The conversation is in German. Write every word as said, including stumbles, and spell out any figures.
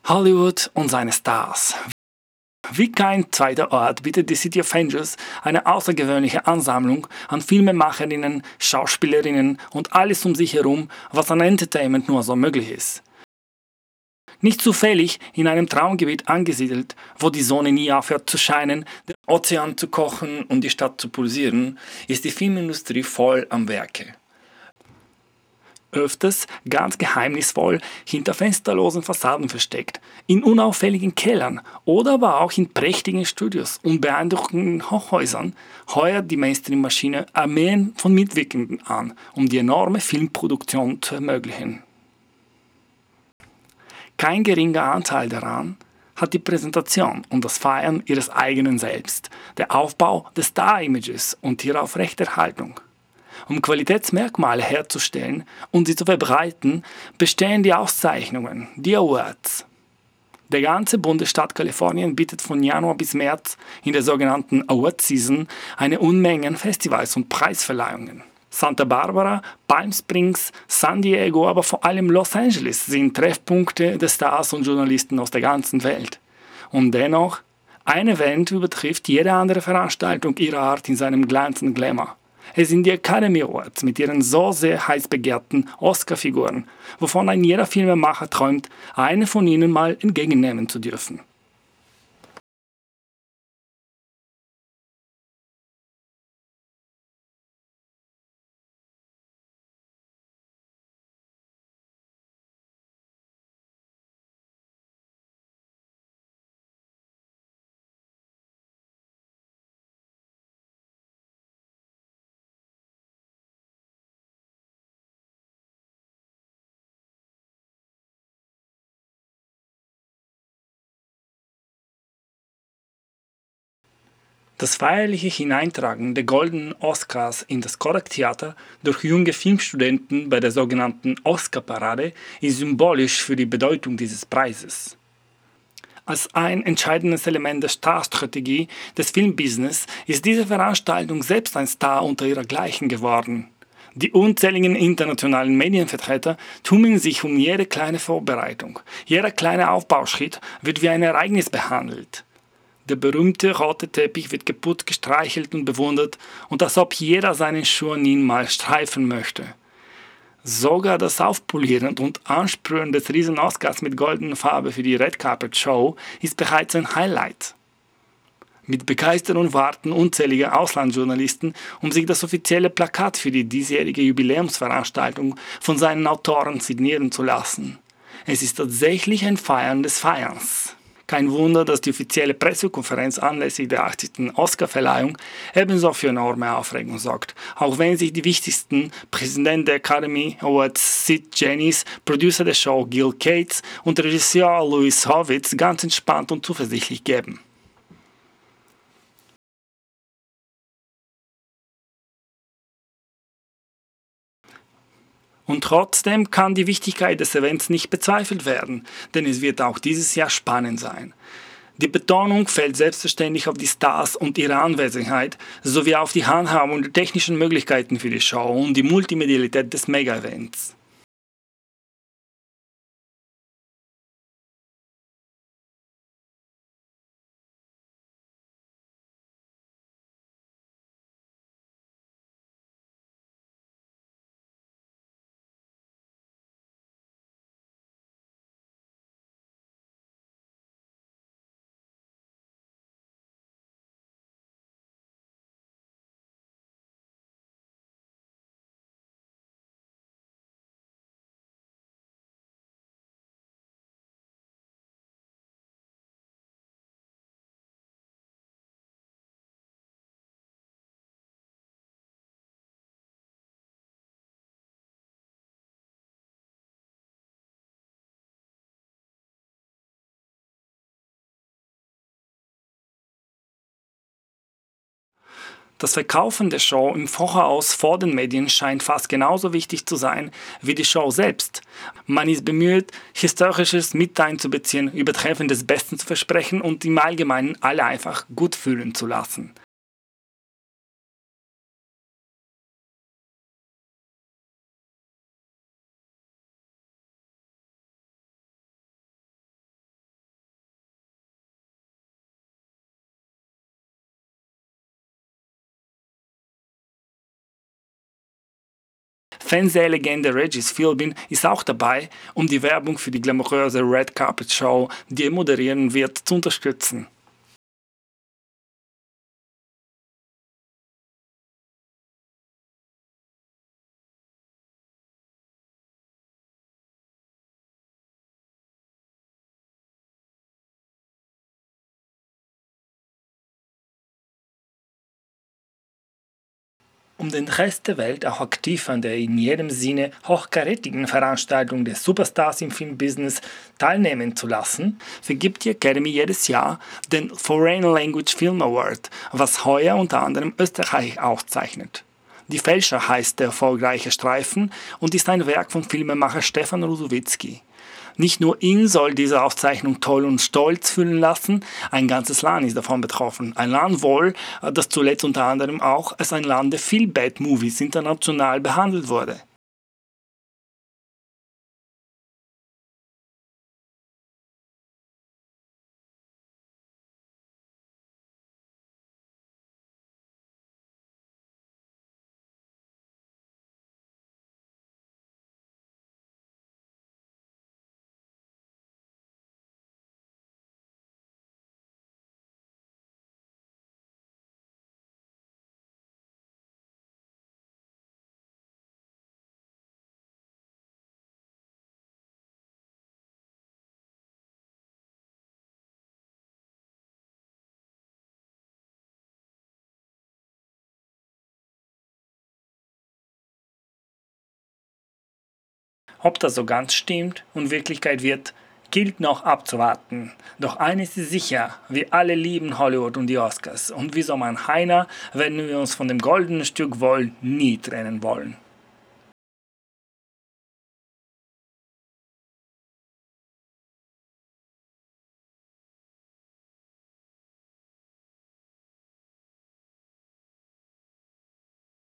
Hollywood und seine Stars. Wie kein zweiter Ort bietet die City of Angels eine außergewöhnliche Ansammlung an Filmemacherinnen, Schauspielerinnen und alles um sich herum, was an Entertainment nur so möglich ist. Nicht zufällig in einem Traumgebiet angesiedelt, wo die Sonne nie aufhört zu scheinen, der Ozean zu kochen und die Stadt zu pulsieren, ist die Filmindustrie voll am Werke. Öfters ganz geheimnisvoll hinter fensterlosen Fassaden versteckt, in unauffälligen Kellern oder aber auch in prächtigen Studios und beeindruckenden Hochhäusern heuert die Mainstream-Maschine Armeen von Mitwirkenden an, um die enorme Filmproduktion zu ermöglichen. Kein geringer Anteil daran hat die Präsentation und das Feiern ihres eigenen Selbst, der Aufbau des Star-Images und ihre Aufrechterhaltung. Um Qualitätsmerkmale herzustellen und sie zu verbreiten, bestehen die Auszeichnungen, die Awards. Der ganze Bundesstaat Kalifornien bietet von Januar bis März in der sogenannten Award Season eine Unmenge an Festivals und Preisverleihungen. Santa Barbara, Palm Springs, San Diego, aber vor allem Los Angeles sind Treffpunkte der Stars und Journalisten aus der ganzen Welt. Und dennoch, ein Event übertrifft jede andere Veranstaltung ihrer Art in seinem Glanz und Glamour. Es sind die Academy Awards mit ihren so sehr heiß begehrten Oscar-Figuren, wovon ein jeder Filmemacher träumt, eine von ihnen mal entgegennehmen zu dürfen. Das feierliche Hineintragen der goldenen Oscars in das Kodak-Theater durch junge Filmstudenten bei der sogenannten Oscar-Parade ist symbolisch für die Bedeutung dieses Preises. Als ein entscheidendes Element der Starstrategie des Filmbusiness ist diese Veranstaltung selbst ein Star unter ihresgleichen geworden. Die unzähligen internationalen Medienvertreter tummeln sich um jede kleine Vorbereitung. Jeder kleine Aufbauschritt wird wie ein Ereignis behandelt. Der berühmte rote Teppich wird geputzt, gestreichelt und bewundert, und als ob jeder seinen Schuh an ihn mal streifen möchte. Sogar das Aufpolieren und Ansprühen des Riesen-Oscars mit goldener Farbe für die Red Carpet Show ist bereits ein Highlight. Mit Begeisterung warten unzählige Auslandsjournalisten, um sich das offizielle Plakat für die diesjährige Jubiläumsveranstaltung von seinen Autoren signieren zu lassen. Es ist tatsächlich ein Feiern des Feierns. Kein Wunder, dass die offizielle Pressekonferenz anlässlich der achtzigsten Oscarverleihung ebenso für enorme Aufregung sorgt, auch wenn sich die wichtigsten Präsident der Academy Awards Sid Janis, Producer der Show Gil Cates und Regisseur Louis Horowitz ganz entspannt und zuversichtlich geben. Und trotzdem kann die Wichtigkeit des Events nicht bezweifelt werden, denn es wird auch dieses Jahr spannend sein. Die Betonung fällt selbstverständlich auf die Stars und ihre Anwesenheit, sowie auf die Handhabung der technischen Möglichkeiten für die Show und die Multimedialität des Mega-Events. Das Verkaufen der Show im Voraus vor den Medien scheint fast genauso wichtig zu sein wie die Show selbst. Man ist bemüht, Historisches mit einzubeziehen, Übertreffendes Besten zu versprechen und im Allgemeinen alle einfach gut fühlen zu lassen. Fernsehlegende Regis Philbin ist auch dabei, um die Werbung für die glamouröse Red Carpet Show, die er moderieren wird, zu unterstützen. Um den Rest der Welt auch aktiv an der in jedem Sinne hochkarätigen Veranstaltung der Superstars im Filmbusiness teilnehmen zu lassen, vergibt die Academy jedes Jahr den Foreign Language Film Award, was heuer unter anderem Österreich auszeichnet. Die Fälscher heißt der erfolgreiche Streifen und ist ein Werk von Filmemacher Stefan Rusowitzki. Nicht nur ihn soll diese Auszeichnung toll und stolz fühlen lassen, ein ganzes Land ist davon betroffen. Ein Land wohl, das zuletzt unter anderem auch als ein Land der Feel-Bad-Movies international behandelt wurde. Ob das so ganz stimmt und Wirklichkeit wird, gilt noch abzuwarten. Doch eines ist sicher, wir alle lieben Hollywood und die Oscars und wie so mein Heiner werden wir uns von dem goldenen Stück wohl nie trennen wollen.